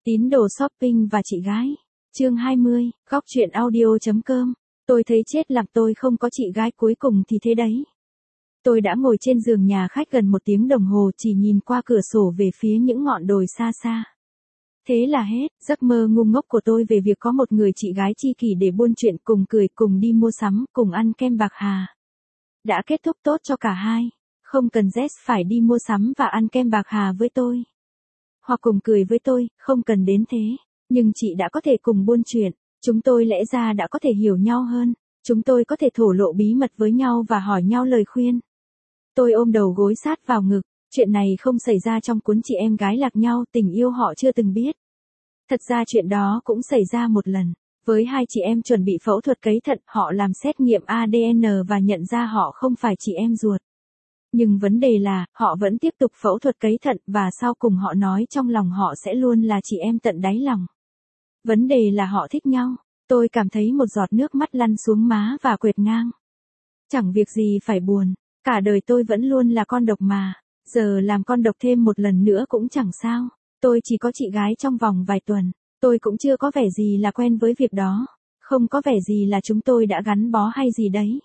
Tín đồ shopping và chị gái. Chương 20, góc chuyện audio.com. Tôi thấy chết lặng, tôi không có chị gái, cuối cùng thì thế đấy. Tôi đã ngồi trên giường nhà khách gần 1 tiếng đồng hồ, chỉ nhìn qua cửa sổ về phía những ngọn đồi xa xa. Thế là hết, giấc mơ ngu ngốc của tôi về việc có một người chị gái tri kỷ để buôn chuyện, cùng cười, cùng đi mua sắm, cùng ăn kem bạc hà, đã kết thúc tốt cho cả hai. Không cần Jess phải đi mua sắm và ăn kem bạc hà với tôi, hoặc cùng cười với tôi, không cần đến thế. Nhưng chị đã có thể cùng buôn chuyện, chúng tôi lẽ ra đã có thể hiểu nhau hơn, chúng tôi có thể thổ lộ bí mật với nhau và hỏi nhau lời khuyên. Tôi ôm đầu gối sát vào ngực, chuyện này không xảy ra trong cuốn Chị em gái lạc nhau, tình yêu họ chưa từng biết. Thật ra chuyện đó cũng xảy ra một lần, với hai chị em chuẩn bị phẫu thuật cấy thận, họ làm xét nghiệm ADN và nhận ra họ không phải chị em ruột. Nhưng vấn đề là, họ vẫn tiếp tục phẫu thuật cấy thận và sau cùng họ nói trong lòng họ sẽ luôn là chị em tận đáy lòng. Vấn đề là họ thích nhau. Tôi cảm thấy một giọt nước mắt lăn xuống má và quệt ngang. Chẳng việc gì phải buồn, cả đời tôi vẫn luôn là con độc mà, giờ làm con độc thêm một lần nữa cũng chẳng sao. Tôi chỉ có chị gái trong vòng vài tuần, tôi cũng chưa có vẻ gì là quen với việc đó, không có vẻ gì là chúng tôi đã gắn bó hay gì đấy.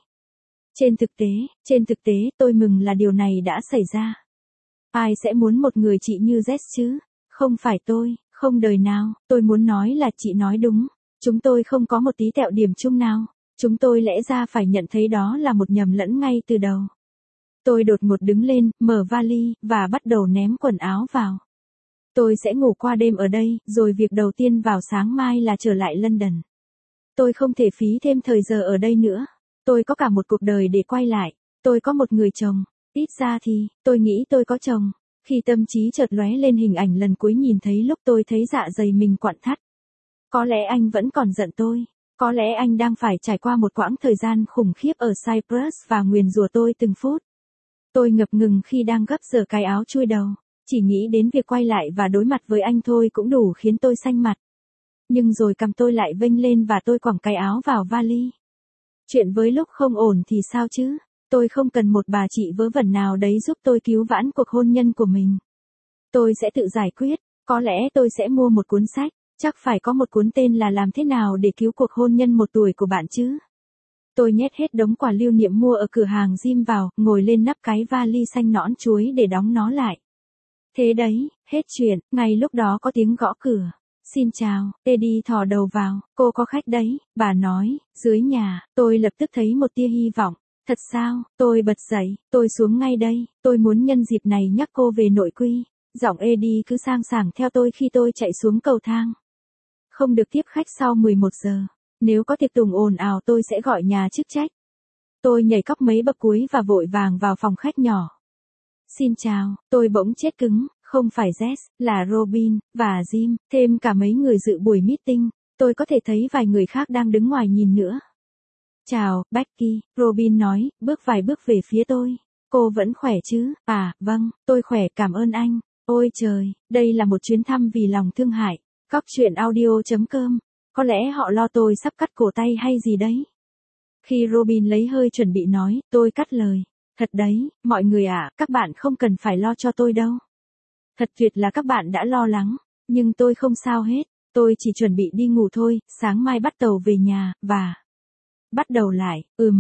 Trên thực tế, tôi mừng là điều này đã xảy ra. Ai sẽ muốn một người chị như Jess chứ? Không phải tôi, không đời nào. Tôi muốn nói là chị nói đúng. Chúng tôi không có một tí tẹo điểm chung nào. Chúng tôi lẽ ra phải nhận thấy đó là một nhầm lẫn ngay từ đầu. Tôi đột ngột đứng lên, mở vali, và bắt đầu ném quần áo vào. Tôi sẽ ngủ qua đêm ở đây, rồi việc đầu tiên vào sáng mai là trở lại London. Tôi không thể phí thêm thời giờ ở đây nữa. Tôi có cả một cuộc đời để quay lại. Tôi có một người chồng. Ít ra thì, tôi nghĩ tôi có chồng. Khi tâm trí chợt lóe lên hình ảnh lần cuối nhìn thấy lúc tôi thấy dạ dày mình quặn thắt. Có lẽ anh vẫn còn giận tôi. Có lẽ anh đang phải trải qua một quãng thời gian khủng khiếp ở Cyprus và nguyền rủa tôi từng phút. Tôi ngập ngừng khi đang gấp giở cái áo chui đầu. Chỉ nghĩ đến việc quay lại và đối mặt với anh thôi cũng đủ khiến tôi xanh mặt. Nhưng rồi cằm tôi lại vênh lên và tôi quẳng cái áo vào vali. Chuyện với lúc không ổn thì sao chứ? Tôi không cần một bà chị vớ vẩn nào đấy giúp tôi cứu vãn cuộc hôn nhân của mình. Tôi sẽ tự giải quyết. Có lẽ tôi sẽ mua một cuốn sách. Chắc phải có một cuốn tên là Làm thế nào để cứu cuộc hôn nhân 1 tuổi của bạn chứ. Tôi nhét hết đống quà lưu niệm mua ở cửa hàng Jim vào, ngồi lên nắp cái vali xanh nõn chuối để đóng nó lại. Thế đấy, hết chuyện. Ngay lúc đó có tiếng gõ cửa. Xin chào, Eddie thò đầu vào. Cô có khách đấy, bà nói, dưới nhà. Tôi lập tức thấy một tia hy vọng. Thật sao? Tôi bật dậy, tôi xuống ngay đây. Tôi muốn nhân dịp này nhắc cô về nội quy. Giọng Eddie cứ sang sảng theo tôi khi tôi chạy xuống cầu thang. Không được tiếp khách sau 11 giờ. Nếu có tiệc tùng ồn ào tôi sẽ gọi nhà chức trách. Tôi nhảy cóc mấy bậc cuối và vội vàng vào phòng khách nhỏ. Xin chào, tôi bỗng chết cứng. Không phải Jess, là Robin, và Jim, thêm cả mấy người dự buổi meeting. Tôi có thể thấy vài người khác đang đứng ngoài nhìn nữa. Chào, Becky, Robin nói, bước vài bước về phía tôi. Cô vẫn khỏe chứ? À, vâng, tôi khỏe, cảm ơn anh. Ôi trời, đây là một chuyến thăm vì lòng thương hại. Góc chuyện audio.com. Có lẽ họ lo tôi sắp cắt cổ tay hay gì đấy. Khi Robin lấy hơi chuẩn bị nói, tôi cắt lời. Thật đấy, mọi người ạ, các bạn không cần phải lo cho tôi đâu. Thật tuyệt là các bạn đã lo lắng, nhưng tôi không sao hết, tôi chỉ chuẩn bị đi ngủ thôi, sáng mai bắt tàu về nhà, và... Bắt đầu lại,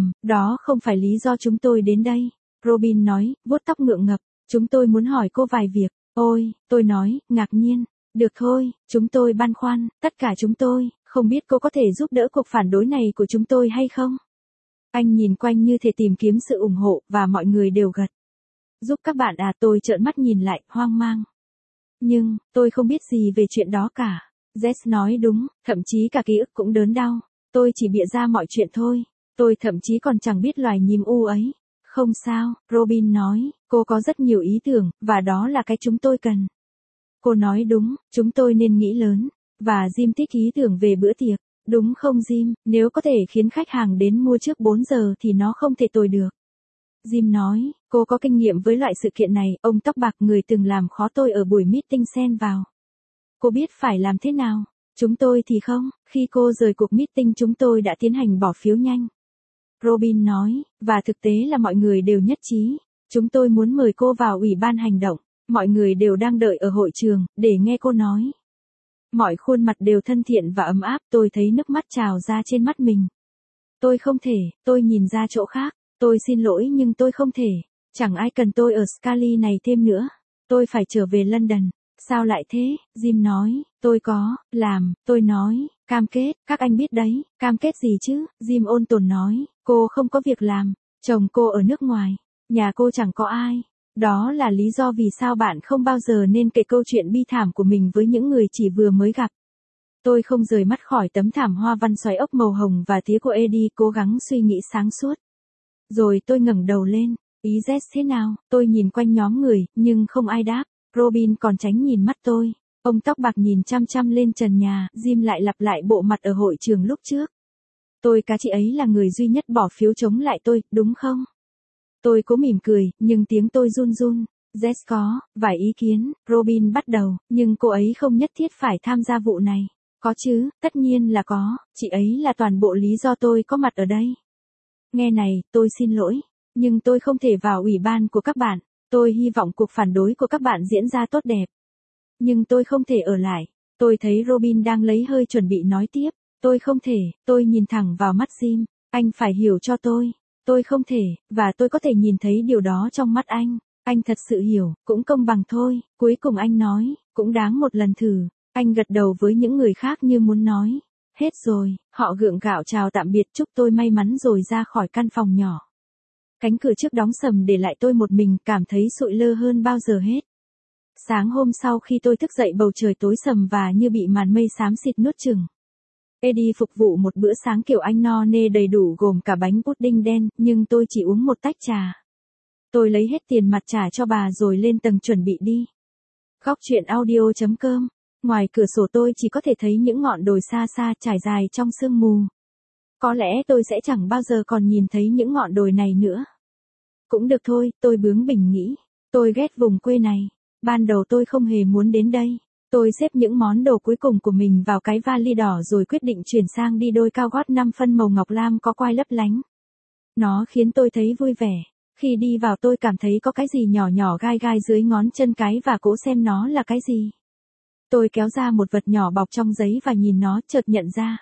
đó không phải lý do chúng tôi đến đây, Robin nói, vuốt tóc ngượng ngập, chúng tôi muốn hỏi cô vài việc, ôi, tôi nói, ngạc nhiên, được thôi, chúng tôi băn khoăn, tất cả chúng tôi, không biết cô có thể giúp đỡ cuộc phản đối này của chúng tôi hay không? Anh nhìn quanh như thể tìm kiếm sự ủng hộ, và mọi người đều gật. Giúp các bạn à? Tôi trợn mắt nhìn lại, hoang mang. Nhưng, tôi không biết gì về chuyện đó cả. Jess nói đúng, thậm chí cả ký ức cũng đớn đau. Tôi chỉ bịa ra mọi chuyện thôi. Tôi thậm chí còn chẳng biết loài nhím u ấy. Không sao, Robin nói, cô có rất nhiều ý tưởng, và đó là cái chúng tôi cần. Cô nói đúng, chúng tôi nên nghĩ lớn. Và Jim thích ý tưởng về bữa tiệc. Đúng không Jim, nếu có thể khiến khách hàng đến mua trước 4 giờ thì nó không thể tồi được. Jim nói, cô có kinh nghiệm với loại sự kiện này, ông tóc bạc người từng làm khó tôi ở buổi meeting xen vào. Cô biết phải làm thế nào, chúng tôi thì không, khi cô rời cuộc meeting chúng tôi đã tiến hành bỏ phiếu nhanh. Robin nói, và thực tế là mọi người đều nhất trí, chúng tôi muốn mời cô vào ủy ban hành động, mọi người đều đang đợi ở hội trường, để nghe cô nói. Mọi khuôn mặt đều thân thiện và ấm áp, tôi thấy nước mắt trào ra trên mắt mình. Tôi không thể, tôi nhìn ra chỗ khác, tôi xin lỗi nhưng tôi không thể. Chẳng ai cần tôi ở Scully này thêm nữa. Tôi phải trở về London. Sao lại thế? Jim nói, tôi có, làm, tôi nói, cam kết, các anh biết đấy, cam kết gì chứ? Jim ôn tồn nói, cô không có việc làm, chồng cô ở nước ngoài, nhà cô chẳng có ai. Đó là lý do vì sao bạn không bao giờ nên kể câu chuyện bi thảm của mình với những người chỉ vừa mới gặp. Tôi không rời mắt khỏi tấm thảm hoa văn xoáy ốc màu hồng và tía của Eddie, cố gắng suy nghĩ sáng suốt. Rồi tôi ngẩng đầu lên, ý Jess thế nào? Tôi nhìn quanh nhóm người, nhưng không ai đáp. Robin còn tránh nhìn mắt tôi. Ông tóc bạc nhìn chăm chăm lên trần nhà, Jim lại lặp lại bộ mặt ở hội trường lúc trước. Tôi cá chị ấy là người duy nhất bỏ phiếu chống lại tôi, đúng không? Tôi cố mỉm cười, nhưng tiếng tôi run run. Jess có vài ý kiến, Robin bắt đầu, nhưng cô ấy không nhất thiết phải tham gia vụ này. Có chứ, tất nhiên là có, chị ấy là toàn bộ lý do tôi có mặt ở đây. Nghe này, tôi xin lỗi, nhưng tôi không thể vào ủy ban của các bạn. Tôi hy vọng cuộc phản đối của các bạn diễn ra tốt đẹp. Nhưng tôi không thể ở lại. Tôi thấy Robin đang lấy hơi chuẩn bị nói tiếp. Tôi không thể, tôi nhìn thẳng vào mắt Jim. Anh phải hiểu cho tôi. Tôi không thể, và tôi có thể nhìn thấy điều đó trong mắt anh. Anh thật sự hiểu, cũng công bằng thôi. Cuối cùng anh nói, cũng đáng một lần thử. Anh gật đầu với những người khác như muốn nói. Hết rồi, họ gượng gạo chào tạm biệt, chúc tôi may mắn rồi ra khỏi căn phòng nhỏ. Cánh cửa trước đóng sầm để lại tôi một mình, cảm thấy sụi lơ hơn bao giờ hết. Sáng hôm sau khi tôi thức dậy, bầu trời tối sầm và như bị màn mây xám xịt nuốt chửng. Eddie phục vụ một bữa sáng kiểu Anh no nê đầy đủ gồm cả bánh pudding đen, nhưng tôi chỉ uống một tách trà. Tôi lấy hết tiền mặt trả cho bà rồi lên tầng chuẩn bị đi. Góc chuyện audio.com. Ngoài cửa sổ tôi chỉ có thể thấy những ngọn đồi xa xa trải dài trong sương mù. Có lẽ tôi sẽ chẳng bao giờ còn nhìn thấy những ngọn đồi này nữa. Cũng được thôi, tôi bướng bỉnh nghĩ. Tôi ghét vùng quê này. Ban đầu tôi không hề muốn đến đây. Tôi xếp những món đồ cuối cùng của mình vào cái vali đỏ rồi quyết định chuyển sang đi đôi cao gót 5 phân màu ngọc lam có quai lấp lánh. Nó khiến tôi thấy vui vẻ. Khi đi vào tôi cảm thấy có cái gì nhỏ nhỏ gai gai dưới ngón chân cái và cố xem nó là cái gì. Tôi kéo ra một vật nhỏ bọc trong giấy và nhìn nó, chợt nhận ra.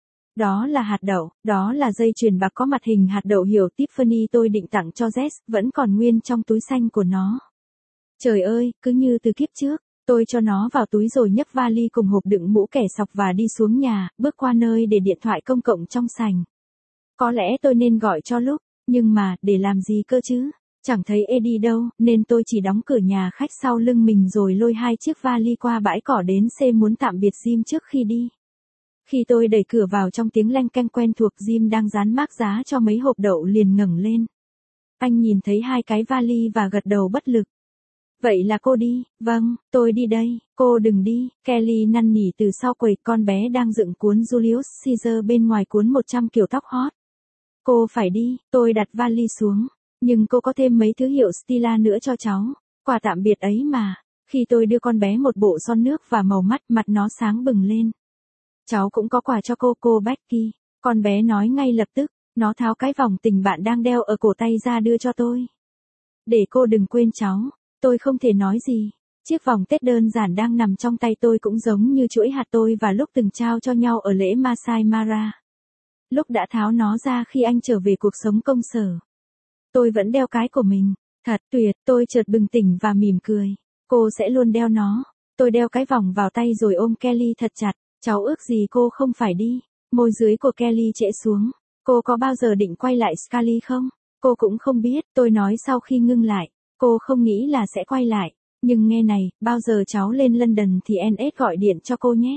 Đó là hạt đậu, đó là dây chuyền bạc có mặt hình hạt đậu hiệu Tiffany tôi định tặng cho Jess, vẫn còn nguyên trong túi xanh của nó. Trời ơi, cứ như từ kiếp trước, tôi cho nó vào túi rồi nhấc vali cùng hộp đựng mũ kẻ sọc và đi xuống nhà, bước qua nơi để điện thoại công cộng trong sảnh. Có lẽ tôi nên gọi cho Lúc, nhưng mà, để làm gì cơ chứ? Chẳng thấy Eddie đâu, nên tôi chỉ đóng cửa nhà khách sau lưng mình rồi lôi 2 chiếc vali qua bãi cỏ đến xe muốn tạm biệt Jim trước khi đi. Khi tôi đẩy cửa vào trong tiếng leng keng quen thuộc, Jim đang dán mác giá cho mấy hộp đậu liền ngẩng lên. Anh nhìn thấy 2 cái vali và gật đầu bất lực. Vậy là cô đi, vâng, tôi đi đây, cô đừng đi, Kelly năn nỉ từ sau quầy, con bé đang dựng cuốn Julius Caesar bên ngoài cuốn 100 kiểu tóc hot. Cô phải đi, tôi đặt vali xuống, nhưng cô có thêm mấy thứ hiệu Stila nữa cho cháu, quà tạm biệt ấy mà. Khi tôi đưa con bé một bộ son nước và màu mắt, mặt nó sáng bừng lên. Cháu cũng có quà cho cô Becky, con bé nói ngay lập tức, nó tháo cái vòng tình bạn đang đeo ở cổ tay ra đưa cho tôi. Để cô đừng quên cháu. Tôi không thể nói gì. Chiếc vòng Tết đơn giản đang nằm trong tay tôi cũng giống như chuỗi hạt tôi và Lúc từng trao cho nhau ở lễ Masai Mara. Lúc đã tháo nó ra khi anh trở về cuộc sống công sở. Tôi vẫn đeo cái của mình. Thật tuyệt, tôi chợt bừng tỉnh và mỉm cười. Cô sẽ luôn đeo nó. Tôi đeo cái vòng vào tay rồi ôm Kelly thật chặt. Cháu ước gì cô không phải đi. Môi dưới của Kelly trễ xuống. Cô có bao giờ định quay lại Scully không? Cô cũng không biết, tôi nói sau khi ngưng lại. Cô không nghĩ là sẽ quay lại, nhưng nghe này, bao giờ cháu lên London thì NS gọi điện cho cô nhé.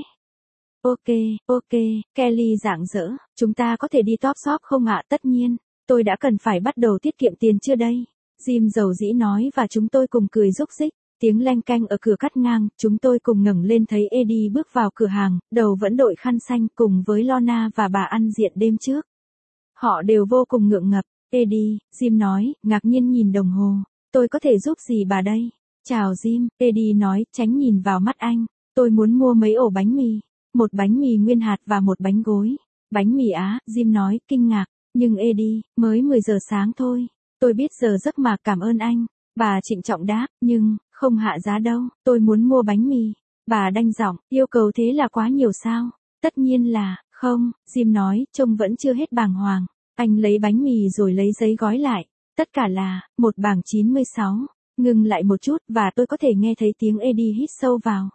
Ok, Kelly rạng rỡ, chúng ta có thể đi top shop không ạ? Tất nhiên, tôi đã cần phải bắt đầu tiết kiệm tiền chưa đây? Jim dầu dĩ nói và chúng tôi cùng cười rúc rích, tiếng leng keng ở cửa cắt ngang, chúng tôi cùng ngẩng lên thấy Eddie bước vào cửa hàng, đầu vẫn đội khăn xanh cùng với Lorna và bà ăn diện đêm trước. Họ đều vô cùng ngượng ngập. Eddie, Jim nói, ngạc nhiên nhìn đồng hồ. Tôi có thể giúp gì bà đây? Chào Jim, Eddie nói, tránh nhìn vào mắt anh. Tôi muốn mua mấy ổ bánh mì. Một bánh mì nguyên hạt và một bánh gối. Bánh mì Á, Jim nói, kinh ngạc. Nhưng Eddie, mới 10 giờ sáng thôi. Tôi biết giờ giấc mà, cảm ơn anh. Bà trịnh trọng đáp, nhưng, không hạ giá đâu. Tôi muốn mua bánh mì. Bà đanh giọng, yêu cầu thế là quá nhiều sao? Tất nhiên là, không, Jim nói, trông vẫn chưa hết bàng hoàng. Anh lấy bánh mì rồi lấy giấy gói lại. Tất cả là, một bảng 96. Ngừng lại một chút và tôi có thể nghe thấy tiếng Eddie hít sâu vào.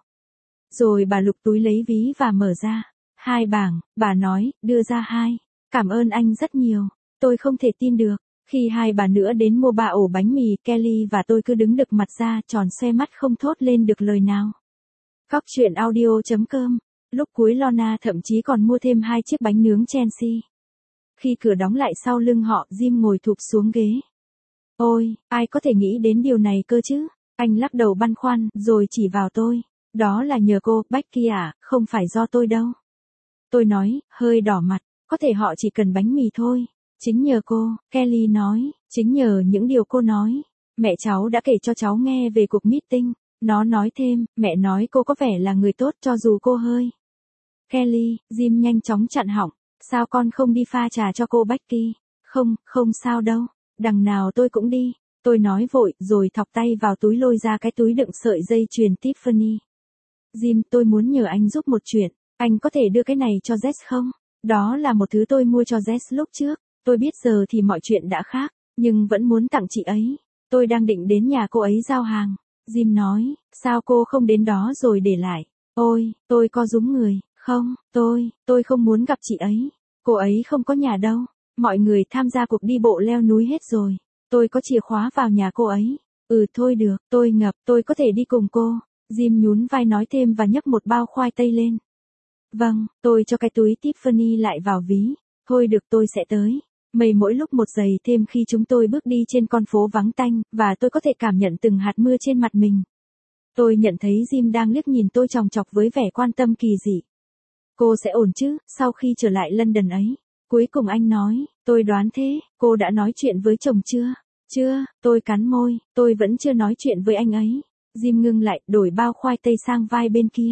Rồi bà lục túi lấy ví và mở ra. 2 bảng, bà nói, đưa ra 2. Cảm ơn anh rất nhiều. Tôi không thể tin được. Khi 2 bà nữa đến mua 3 ổ bánh mì, Kelly và tôi cứ đứng đực mặt ra tròn xoe mắt không thốt lên được lời nào. Góc truyện audio.com. Lúc cuối Lorna thậm chí còn mua thêm 2 chiếc bánh nướng Chelsea. Khi cửa đóng lại sau lưng họ, Jim ngồi thụp xuống ghế. Ôi, ai có thể nghĩ đến điều này cơ chứ? Anh lắc đầu băn khoăn, rồi chỉ vào tôi. Đó là nhờ cô, Becky à, không phải do tôi đâu. Tôi nói, hơi đỏ mặt, có thể họ chỉ cần bánh mì thôi. Chính nhờ cô, Kelly nói, chính nhờ những điều cô nói. Mẹ cháu đã kể cho cháu nghe về cuộc meeting. Nó nói thêm, mẹ nói cô có vẻ là người tốt cho dù cô hơi. Kelly, Jim nhanh chóng chặn họng. Sao con không đi pha trà cho cô Becky? Không sao đâu. Đằng nào tôi cũng đi. Tôi nói vội, rồi thọc tay vào túi lôi ra cái túi đựng sợi dây chuyền Tiffany. Jim, tôi muốn nhờ anh giúp một chuyện. Anh có thể đưa cái này cho Jess không? Đó là một thứ tôi mua cho Jess lúc trước. Tôi biết giờ thì mọi chuyện đã khác, nhưng vẫn muốn tặng chị ấy. Tôi đang định đến nhà cô ấy giao hàng. Jim nói, sao cô không đến đó rồi để lại? Ôi, tôi có rúm người. Không, tôi không muốn gặp chị ấy. Cô ấy không có nhà đâu. Mọi người tham gia cuộc đi bộ leo núi hết rồi. Tôi có chìa khóa vào nhà cô ấy. Thôi được, tôi ngập, tôi có thể đi cùng cô. Jim nhún vai nói thêm và nhấc một bao khoai tây lên. Vâng, tôi cho cái túi Tiffany lại vào ví. Thôi được, tôi sẽ tới. Mây mỗi lúc một dày thêm khi chúng tôi bước đi trên con phố vắng tanh, và tôi có thể cảm nhận từng hạt mưa trên mặt mình. Tôi nhận thấy Jim đang liếc nhìn tôi chòng chọc với vẻ quan tâm kỳ dị. Cô sẽ ổn chứ, sau khi trở lại London ấy. Cuối cùng anh nói, tôi đoán thế, cô đã nói chuyện với chồng chưa? Chưa, tôi cắn môi, tôi vẫn chưa nói chuyện với anh ấy. Jim ngưng lại, đổi bao khoai tây sang vai bên kia.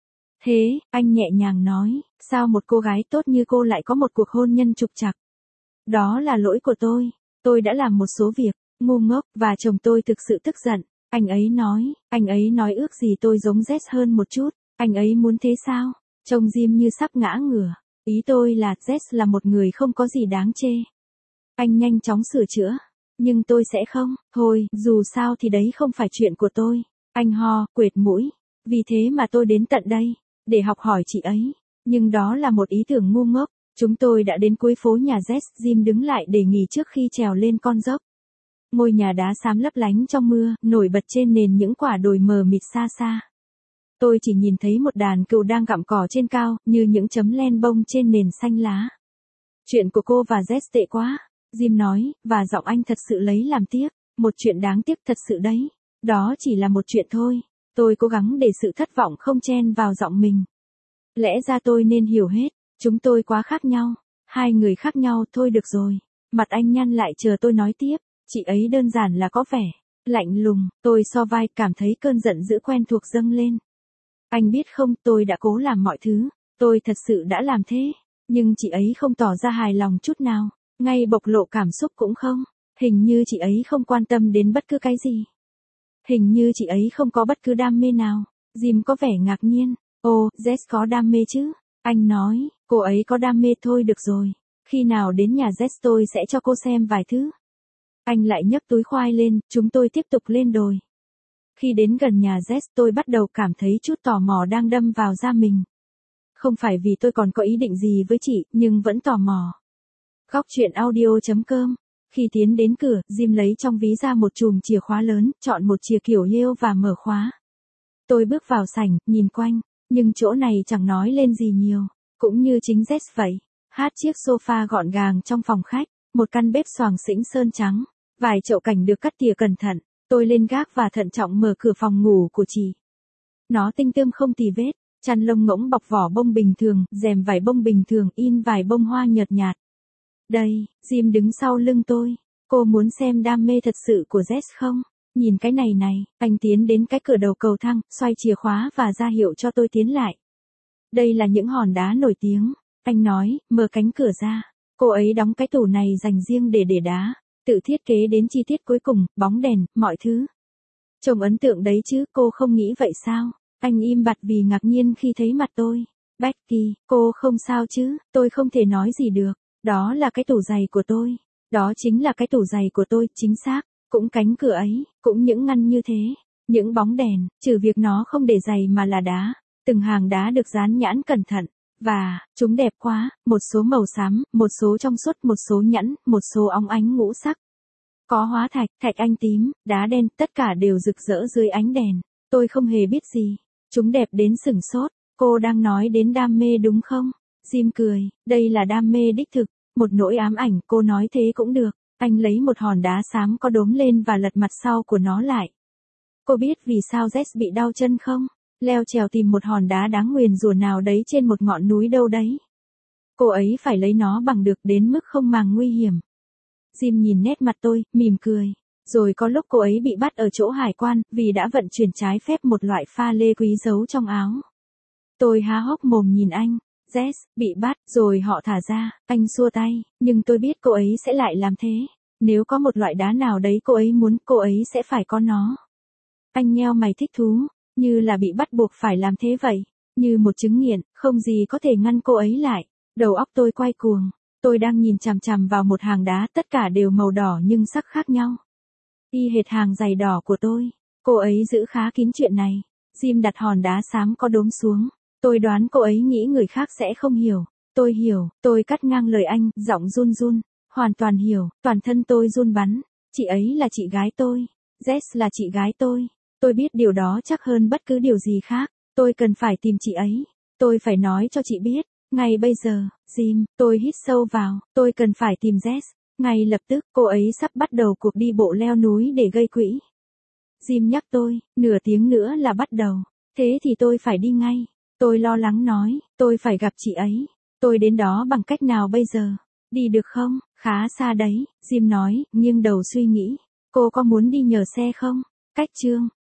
Thế, anh nhẹ nhàng nói, sao một cô gái tốt như cô lại có một cuộc hôn nhân trục trặc? Đó là lỗi của tôi đã làm một số việc, ngu ngốc, và chồng tôi thực sự tức giận. Anh ấy nói ước gì tôi giống Jess hơn một chút, anh ấy muốn thế sao? Trông Jim như sắp ngã ngửa. Ý tôi là Jess là một người không có gì đáng chê. Anh nhanh chóng sửa chữa. Nhưng tôi sẽ không, thôi, dù sao thì đấy không phải chuyện của tôi. Anh ho, quệt mũi. Vì thế mà tôi đến tận đây, để học hỏi chị ấy. Nhưng đó là một ý tưởng ngu ngốc. Chúng tôi đã đến cuối phố nhà Jess, Jim đứng lại để nghỉ trước khi trèo lên con dốc. Ngôi nhà đá xám lấp lánh trong mưa, nổi bật trên nền những quả đồi mờ mịt xa xa. Tôi chỉ nhìn thấy một đàn cừu đang gặm cỏ trên cao, như những chấm len bông trên nền xanh lá. Chuyện của cô và Jess tệ quá, Jim nói, và giọng anh thật sự lấy làm tiếc. Một chuyện đáng tiếc thật sự đấy. Đó chỉ là một chuyện thôi. Tôi cố gắng để sự thất vọng không chen vào giọng mình. Lẽ ra tôi nên hiểu hết. Chúng tôi quá khác nhau. 2 người khác nhau thôi được rồi. Mặt anh nhăn lại chờ tôi nói tiếp. Chị ấy đơn giản là có vẻ lạnh lùng. Tôi so vai, cảm thấy cơn giận dữ quen thuộc dâng lên. Anh biết không, tôi đã cố làm mọi thứ. Tôi thật sự đã làm thế. Nhưng chị ấy không tỏ ra hài lòng chút nào. Ngay bộc lộ cảm xúc cũng không. Hình như chị ấy không quan tâm đến bất cứ cái gì. Hình như chị ấy không có bất cứ đam mê nào. Jim có vẻ ngạc nhiên. Ồ, Jess có đam mê chứ? Anh nói, cô ấy có đam mê thôi được rồi. Khi nào đến nhà Jess tôi sẽ cho cô xem vài thứ. Anh lại nhấc túi khoai lên, chúng tôi tiếp tục lên đồi. Khi đến gần nhà Jess tôi bắt đầu cảm thấy chút tò mò đang đâm vào da mình. Không phải vì tôi còn có ý định gì với chị, nhưng vẫn tò mò. Góc truyện audio.com. Khi tiến đến cửa, Jim lấy trong ví ra một chùm chìa khóa lớn, chọn một chìa kiểu Yale và mở khóa. Tôi bước vào sảnh, nhìn quanh, nhưng chỗ này chẳng nói lên gì nhiều, cũng như chính Jess vậy. Hát chiếc sofa gọn gàng trong phòng khách, một căn bếp xoàng xĩnh sơn trắng, vài chậu cảnh được cắt tỉa cẩn thận. Tôi lên gác và thận trọng mở cửa phòng ngủ của chị. Nó tinh tươm không tì vết, chăn lông ngỗng bọc vỏ bông bình thường, rèm vải bông bình thường, in vài bông hoa nhợt nhạt. Đây, Jim đứng sau lưng tôi. Cô muốn xem đam mê thật sự của Jess không? Nhìn cái này này, anh tiến đến cái cửa đầu cầu thang, xoay chìa khóa và ra hiệu cho tôi tiến lại. Đây là những hòn đá nổi tiếng. Anh nói, mở cánh cửa ra. Cô ấy đóng cái tủ này dành riêng để đá. Tự thiết kế đến chi tiết cuối cùng, bóng đèn, mọi thứ. Trông ấn tượng đấy chứ, cô không nghĩ vậy sao? Anh im bặt vì ngạc nhiên khi thấy mặt tôi. Becky, cô không sao chứ? Tôi không thể nói gì được. Đó là cái tủ giày của tôi. Đó chính là cái tủ giày của tôi, chính xác. Cũng cánh cửa ấy, cũng những ngăn như thế. Những bóng đèn, trừ việc nó không để giày mà là đá. Từng hàng đá được dán nhãn cẩn thận. Và, chúng đẹp quá, một số màu xám, một số trong suốt, một số nhẵn, một số óng ánh ngũ sắc. Có hóa thạch, thạch anh tím, đá đen, tất cả đều rực rỡ dưới ánh đèn. Tôi không hề biết gì. Chúng đẹp đến sửng sốt. Cô đang nói đến đam mê đúng không? Jim cười, đây là đam mê đích thực. Một nỗi ám ảnh, cô nói thế cũng được. Anh lấy một hòn đá xám có đốm lên và lật mặt sau của nó lại. Cô biết vì sao Jess bị đau chân không? Leo trèo tìm một hòn đá đáng nguyền rủa nào đấy trên một ngọn núi đâu đấy. Cô ấy phải lấy nó bằng được đến mức không màng nguy hiểm. Jim nhìn nét mặt tôi, mỉm cười. Rồi có lúc cô ấy bị bắt ở chỗ hải quan, vì đã vận chuyển trái phép một loại pha lê quý giấu trong áo. Tôi há hốc mồm nhìn anh. Jess, bị bắt, rồi họ thả ra, anh xua tay, nhưng tôi biết cô ấy sẽ lại làm thế. Nếu có một loại đá nào đấy cô ấy muốn, cô ấy sẽ phải có nó. Anh nheo mày thích thú, như là bị bắt buộc phải làm thế vậy. Như một chứng nghiện, không gì có thể ngăn cô ấy lại. Đầu óc tôi quay cuồng. Tôi đang nhìn chằm chằm vào một hàng đá, tất cả đều màu đỏ nhưng sắc khác nhau. Y hệt hàng giày đỏ của tôi. Cô ấy giữ khá kín chuyện này. Jim đặt hòn đá xám có đốm xuống. Tôi đoán cô ấy nghĩ người khác sẽ không hiểu. Tôi hiểu, tôi cắt ngang lời anh, giọng run run. Hoàn toàn hiểu, toàn thân tôi run bắn. Chị ấy là chị gái tôi. Jess là chị gái tôi. Tôi biết điều đó chắc hơn bất cứ điều gì khác. Tôi cần phải tìm chị ấy. Tôi phải nói cho chị biết. Ngay bây giờ, Jim, tôi hít sâu vào. Tôi cần phải tìm Jess. Ngay lập tức, cô ấy sắp bắt đầu cuộc đi bộ leo núi để gây quỹ. Jim nhắc tôi, nửa tiếng nữa là bắt đầu. Thế thì tôi phải đi ngay. Tôi lo lắng nói, tôi phải gặp chị ấy. Tôi đến đó bằng cách nào bây giờ? Đi được không? Khá xa đấy, Jim nói, nghiêng đầu suy nghĩ. Cô có muốn đi nhờ xe không? Cách chương